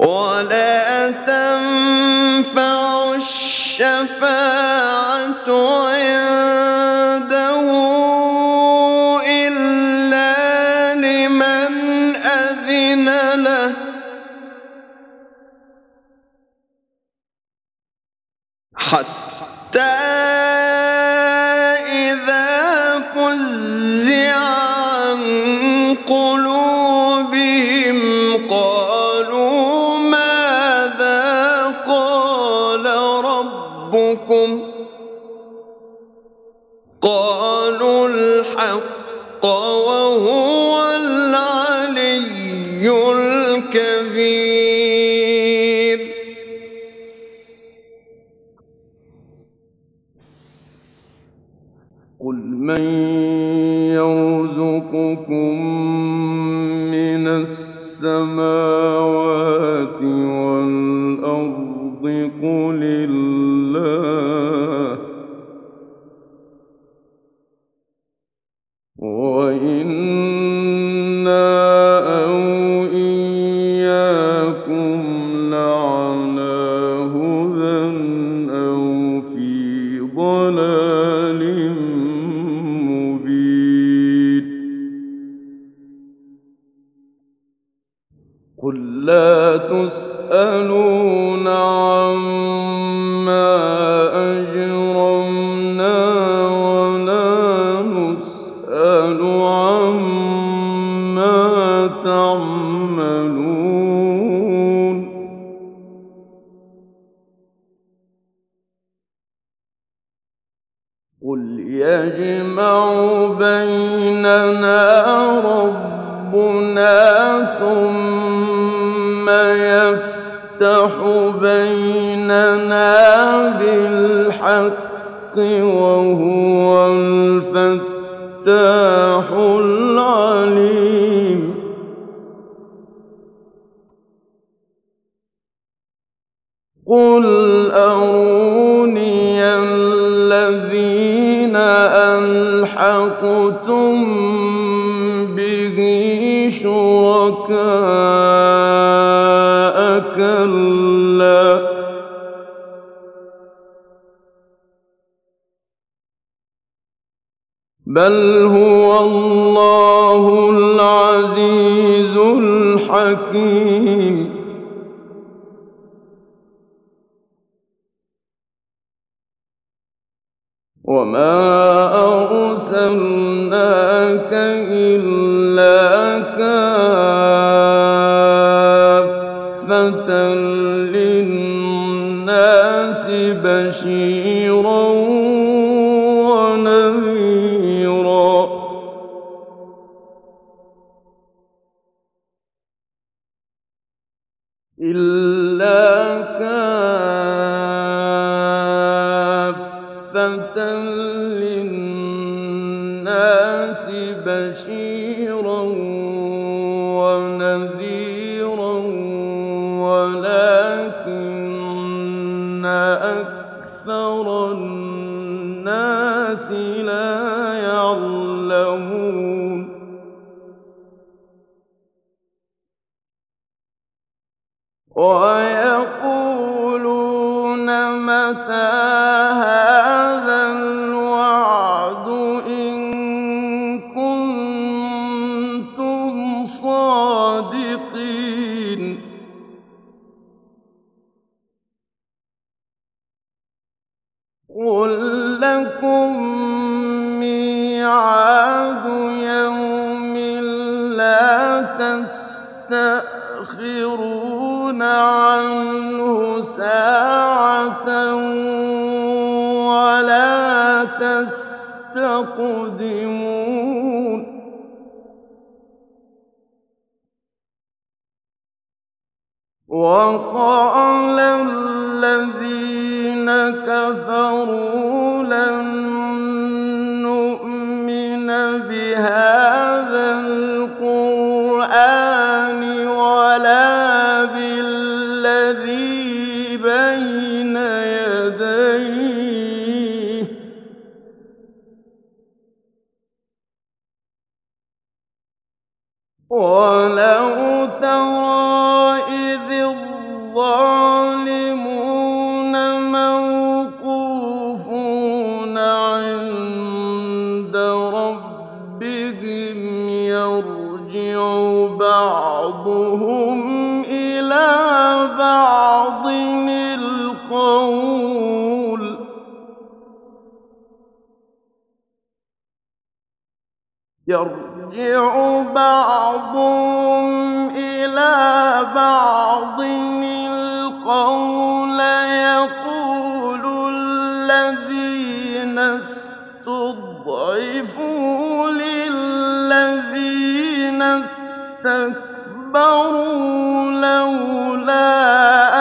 ولا تنفع الشفاعة عنده إلا لمن أذن له حتى إذا فزع عن قلوبهم قالوا ماذا قال ربكم قالوا الحق وهو العلي الكبير. قل من يرزقكم من السماوات والأرض قل الله وإنا أو إياكم لعلى هدى أو في ضلال مبين. قل لا تسألون عما أجرمنا ولا نسأل عما تعملون. قل يجمع بيننا ربنا ثم يفتح بيننا بالحق وهو الفتاح العليم. قل أروني الذين ألحقتم به شركاء كلا بل هو الله العزيز الحكيم. وما أرسلناك إلا كافة للناس بشيرا ونذيرا. إلا كافة للناس بشيرا ونذيرا ولكن أكثر الناس لا يعلمون. ويقولون متى هذا الوعد إن كنتم صادقين. قل لكم ميعاد يوم لا تستأخرون عنه ساعة ولا تستقدمون. وقال الذين كفروا لن نؤمن بهذا القرآن ولا بالذي بين يديه ولو ترى إذ بعضهم إلى بعض القول يرجع بعضهم إلى بعض القول يقول الذين استضعفوا للذين استكبروا لولا